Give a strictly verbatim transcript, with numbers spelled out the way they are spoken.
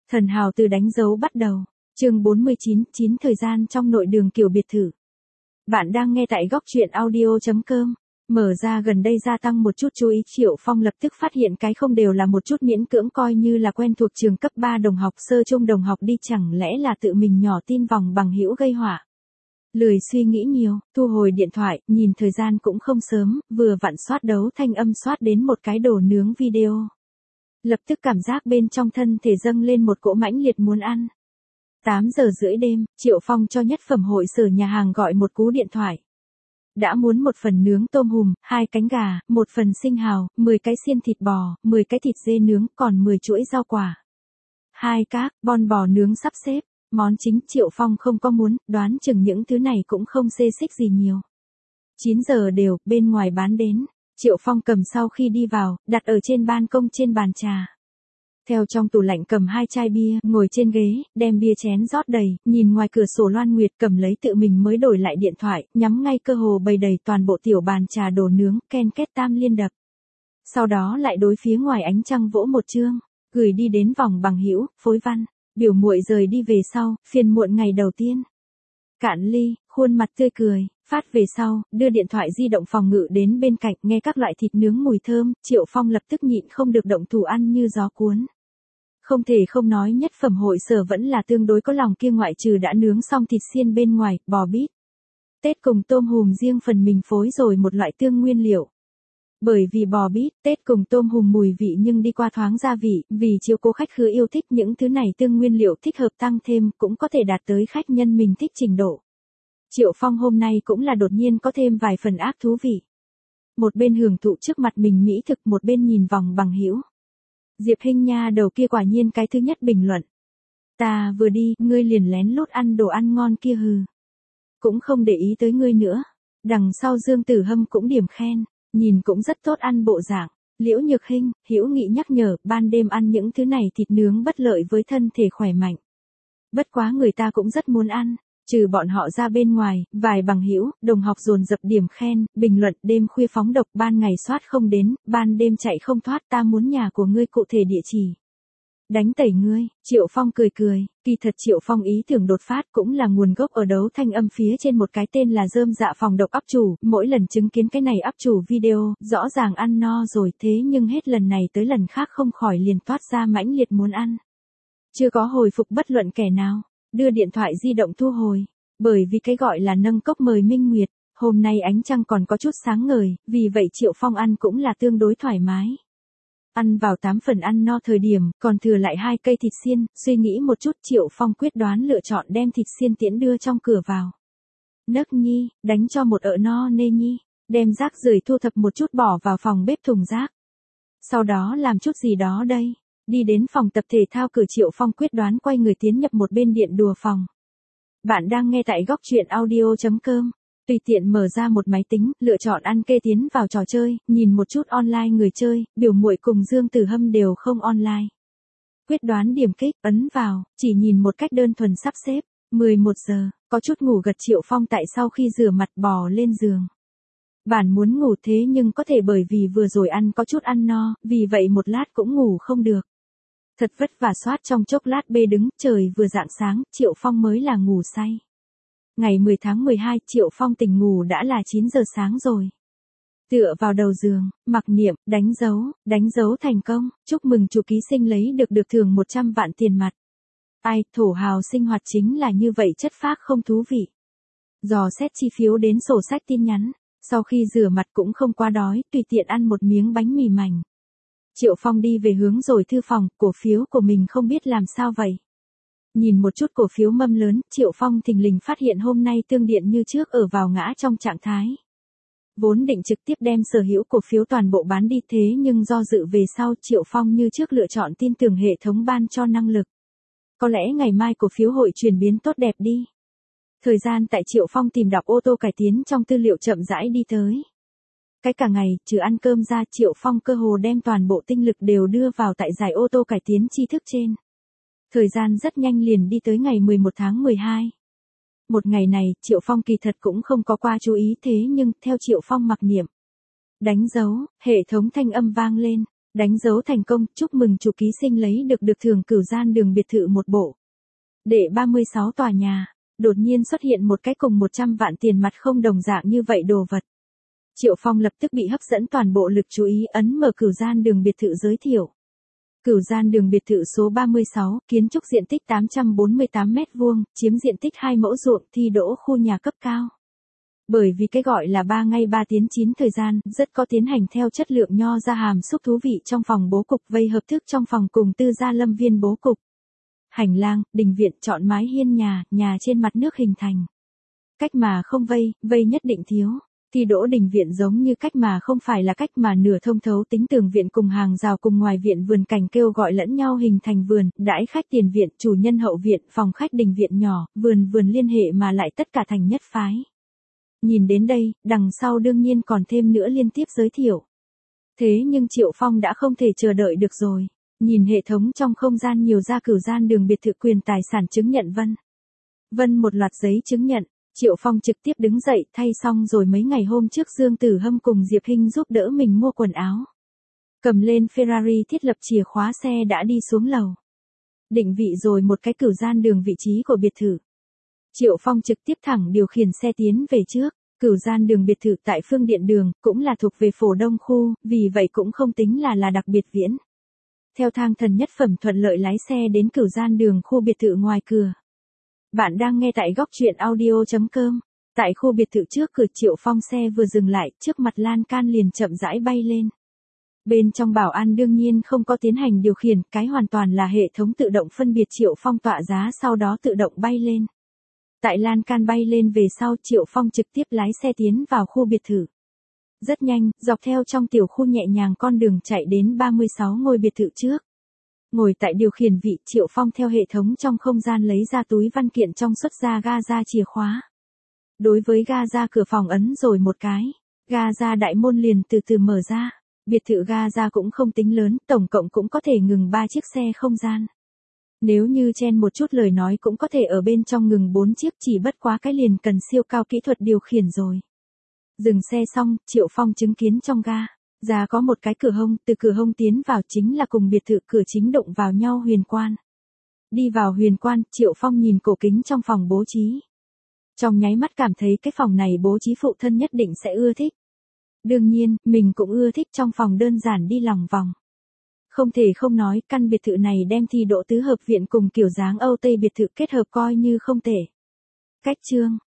Thần hào từ đánh dấu bắt đầu. Chương bốn mươi chín, chín thời gian trong nội đường kiểu biệt thự. Bạn đang nghe tại góc truyện audio chấm com. Mở ra gần đây gia tăng một chút chú ý, Triệu Phong lập tức phát hiện cái không đều là một chút miễn cưỡng coi như là quen thuộc trường cấp ba đồng học sơ trung đồng học đi, chẳng lẽ là tự mình nhỏ tin vòng bằng hữu gây họa. Lười suy nghĩ nhiều, thu hồi điện thoại, nhìn thời gian cũng không sớm, vừa vặn soát đấu thanh âm soát đến một cái đồ nướng video. Lập tức cảm giác bên trong thân thể dâng lên một cỗ mãnh liệt muốn ăn. tám giờ rưỡi đêm, Triệu Phong cho nhất phẩm hội sở nhà hàng gọi một cú điện thoại. Đã muốn một phần nướng tôm hùm, hai cánh gà, một phần sinh hào, mười cái xiên thịt bò, mười cái thịt dê nướng, còn mười chuỗi rau quả. Hai các, bon bò nướng sắp xếp. Món chính Triệu Phong không có muốn, đoán chừng những thứ này cũng không xê xích gì nhiều. chín giờ đều, bên ngoài bán đến. Triệu Phong cầm sau khi đi vào, đặt ở trên ban công trên bàn trà. Theo trong tủ lạnh cầm hai chai bia, ngồi trên ghế, đem bia chén rót đầy, nhìn ngoài cửa sổ Loan Nguyệt cầm lấy tự mình mới đổi lại điện thoại, nhắm ngay cơ hồ bày đầy toàn bộ tiểu bàn trà đồ nướng, ken kết tam liên đập. Sau đó lại đối phía ngoài ánh trăng vỗ một chương, gửi đi đến vòng bằng hữu, phối văn. Biểu muội rời đi về sau, phiền muộn ngày đầu tiên. Cạn ly, khuôn mặt tươi cười, phát về sau, đưa điện thoại di động phòng ngự đến bên cạnh, nghe các loại thịt nướng mùi thơm, Triệu Phong lập tức nhịn không được động thủ ăn như gió cuốn. Không thể không nói nhất phẩm hội sở vẫn là tương đối có lòng kia, ngoại trừ đã nướng xong thịt xiên bên ngoài, bò bít tết cùng tôm hùm riêng phần mình phối rồi một loại tương nguyên liệu. Bởi vì bò bít tết cùng tôm hùm mùi vị nhưng đi qua thoáng gia vị, vì chiếu cố khách khứa yêu thích những thứ này tương nguyên liệu thích hợp tăng thêm cũng có thể đạt tới khách nhân mình thích trình độ. Triệu Phong hôm nay cũng là đột nhiên có thêm vài phần ác thú vị. Một bên hưởng thụ trước mặt mình mỹ thực, một bên nhìn vòng bằng hữu. Diệp Hinh Nha đầu kia quả nhiên cái thứ nhất bình luận. Ta vừa đi, ngươi liền lén lút ăn đồ ăn ngon kia hừ. Cũng không để ý tới ngươi nữa. Đằng sau Dương Tử Hâm cũng điểm khen. Nhìn cũng rất tốt ăn bộ dạng. Liễu Nhược Hinh, hữu nghị nhắc nhở, ban đêm ăn những thứ này thịt nướng bất lợi với thân thể khỏe mạnh. Bất quá người ta cũng rất muốn ăn, trừ bọn họ ra bên ngoài, vài bằng hữu, đồng học dồn dập điểm khen, bình luận, đêm khuya phóng độc, ban ngày soát không đến, ban đêm chạy không thoát, ta muốn nhà của ngươi cụ thể địa chỉ. Đánh tẩy ngươi, Triệu Phong cười cười, kỳ thật Triệu Phong ý tưởng đột phát cũng là nguồn gốc ở đấu thanh âm phía trên một cái tên là Rơm Dạ phòng độc áp chủ, mỗi lần chứng kiến cái này áp chủ video, rõ ràng ăn no rồi thế nhưng hết lần này tới lần khác không khỏi liền toát ra mãnh liệt muốn ăn. Chưa có hồi phục bất luận kẻ nào, đưa điện thoại di động thu hồi, bởi vì cái gọi là nâng cốc mời minh nguyệt, hôm nay ánh trăng còn có chút sáng ngời, vì vậy Triệu Phong ăn cũng là tương đối thoải mái. Ăn vào tám phần ăn no thời điểm, còn thừa lại hai cây thịt xiên, suy nghĩ một chút Triệu Phong quyết đoán lựa chọn đem thịt xiên tiễn đưa trong cửa vào. Nấc nhi, đánh cho một ợ no nê nhi, đem rác rưởi thu thập một chút bỏ vào phòng bếp thùng rác. Sau đó làm chút gì đó đây, đi đến phòng tập thể thao cửa Triệu Phong quyết đoán quay người tiến nhập một bên điện đùa phòng. Bạn đang nghe tại góc truyện audio chấm com. Tùy tiện mở ra một máy tính, lựa chọn ăn kê tiến vào trò chơi, nhìn một chút online người chơi, biểu muội cùng Dương Tử Hâm đều không online. Quyết đoán điểm kích, ấn vào, chỉ nhìn một cách đơn thuần sắp xếp, mười một giờ, có chút ngủ gật Triệu Phong tại sau khi rửa mặt bò lên giường. Bản muốn ngủ thế nhưng có thể bởi vì vừa rồi ăn có chút ăn no, vì vậy một lát cũng ngủ không được. Thật vất vả soát trong chốc lát bê đứng, trời vừa rạng sáng, Triệu Phong mới là ngủ say. Ngày mười tháng mười hai, Triệu Phong tỉnh ngủ đã là chín giờ sáng rồi. Tựa vào đầu giường, mặc niệm, đánh dấu, đánh dấu thành công, chúc mừng chủ ký sinh lấy được được thưởng một trăm vạn tiền mặt. Ai, thổ hào sinh hoạt chính là như vậy, chất phác không thú vị. Dò xét chi phiếu đến sổ sách tin nhắn, sau khi rửa mặt cũng không quá đói, tùy tiện ăn một miếng bánh mì mảnh. Triệu Phong đi về hướng rồi thư phòng, cổ phiếu của mình không biết làm sao vậy. Nhìn một chút cổ phiếu mâm lớn, Triệu Phong thình lình phát hiện hôm nay Tương Điện như trước ở vào ngã trong trạng thái. Vốn định trực tiếp đem sở hữu cổ phiếu toàn bộ bán đi thế nhưng do dự về sau Triệu Phong như trước lựa chọn tin tưởng hệ thống ban cho năng lực. Có lẽ ngày mai cổ phiếu hội chuyển biến tốt đẹp đi. Thời gian tại Triệu Phong tìm đọc ô tô cải tiến trong tư liệu chậm rãi đi tới. Cái cả ngày, trừ ăn cơm ra Triệu Phong cơ hồ đem toàn bộ tinh lực đều đưa vào tại giải ô tô cải tiến tri thức trên. Thời gian rất nhanh liền đi tới ngày mười một tháng mười hai. Một ngày này, Triệu Phong kỳ thật cũng không có qua chú ý thế nhưng, theo Triệu Phong mặc niệm. Đánh dấu, hệ thống thanh âm vang lên. Đánh dấu thành công, chúc mừng chủ ký sinh lấy được được thưởng cửu gian đường biệt thự một bộ. Đệ ba mươi sáu tòa nhà, đột nhiên xuất hiện một cái cùng một trăm vạn tiền mặt không đồng dạng như vậy đồ vật. Triệu Phong lập tức bị hấp dẫn toàn bộ lực chú ý, ấn mở cửu gian đường biệt thự giới thiệu. Cửu gian đường biệt thự số ba mươi sáu, kiến trúc diện tích tám trăm bốn mươi tám mét vuông, chiếm diện tích hai mẫu ruộng, thi đỗ khu nhà cấp cao. Bởi vì cái gọi là ba ngày ba tiến chín thời gian, rất có tiến hành theo chất lượng nho ra hàm xúc thú vị trong phòng bố cục vây hợp thức trong phòng cùng tư gia lâm viên bố cục. Hành lang, đình viện chọn mái hiên nhà, nhà trên mặt nước hình thành. Cách mà không vây, vây nhất định thiếu. Thi đỗ đình viện giống như cách mà không phải là cách mà nửa thông thấu tính tường viện cùng hàng rào cùng ngoài viện vườn cảnh kêu gọi lẫn nhau hình thành vườn, đãi khách tiền viện, chủ nhân hậu viện, phòng khách đình viện nhỏ, vườn vườn liên hệ mà lại tất cả thành nhất phái. Nhìn đến đây, đằng sau đương nhiên còn thêm nữa liên tiếp giới thiệu. Thế nhưng Triệu Phong đã không thể chờ đợi được rồi. Nhìn hệ thống trong không gian nhiều ra cửu gian đường biệt thự quyền tài sản chứng nhận vân. Vân một loạt giấy chứng nhận. Triệu Phong trực tiếp đứng dậy thay xong rồi mấy ngày hôm trước Dương Tử Hâm cùng Diệp Hinh giúp đỡ mình mua quần áo. Cầm lên Ferrari thiết lập chìa khóa xe đã đi xuống lầu. Định vị rồi một cái cửu gian đường vị trí của biệt thự. Triệu Phong trực tiếp thẳng điều khiển xe tiến về trước. Cửu gian đường biệt thự tại Phương Điện Đường cũng là thuộc về phổ đông khu, vì vậy cũng không tính là là đặc biệt viễn. Theo thang thần nhất phẩm thuận lợi lái xe đến cửu gian đường khu biệt thự ngoài cửa. Bạn đang nghe tại góc truyện audio chấm com. Tại khu biệt thự trước cửa Triệu Phong xe vừa dừng lại, trước mặt lan can liền chậm rãi bay lên. Bên trong bảo an đương nhiên không có tiến hành điều khiển, cái hoàn toàn là hệ thống tự động phân biệt Triệu Phong tọa giá sau đó tự động bay lên. Tại lan can bay lên về sau Triệu Phong trực tiếp lái xe tiến vào khu biệt thự. Rất nhanh, dọc theo trong tiểu khu nhẹ nhàng con đường chạy đến ba mươi sáu ngôi biệt thự trước. Ngồi tại điều khiển vị Triệu Phong theo hệ thống trong không gian lấy ra túi văn kiện trong xuất ra ga ra chìa khóa. Đối với ga ra cửa phòng ấn rồi một cái. Ga ra đại môn liền từ từ mở ra. Biệt thự ga ra cũng không tính lớn, tổng cộng cũng có thể ngừng ba chiếc xe không gian. Nếu như chen một chút lời nói cũng có thể ở bên trong ngừng bốn chiếc, chỉ bất quá cái liền cần siêu cao kỹ thuật điều khiển rồi. Dừng xe xong, Triệu Phong chứng kiến trong ga ra có một cái cửa hông, từ cửa hông tiến vào chính là cùng biệt thự cửa chính đụng vào nhau huyền quan. Đi vào huyền quan, Triệu Phong nhìn cổ kính trong phòng bố trí. Trong nháy mắt cảm thấy cái phòng này bố trí phụ thân nhất định sẽ ưa thích. Đương nhiên, mình cũng ưa thích trong phòng đơn giản đi lòng vòng. Không thể không nói, căn biệt thự này đem thi đỗ tứ hợp viện cùng kiểu dáng Âu Tây biệt thự kết hợp coi như không tệ. Cách chương,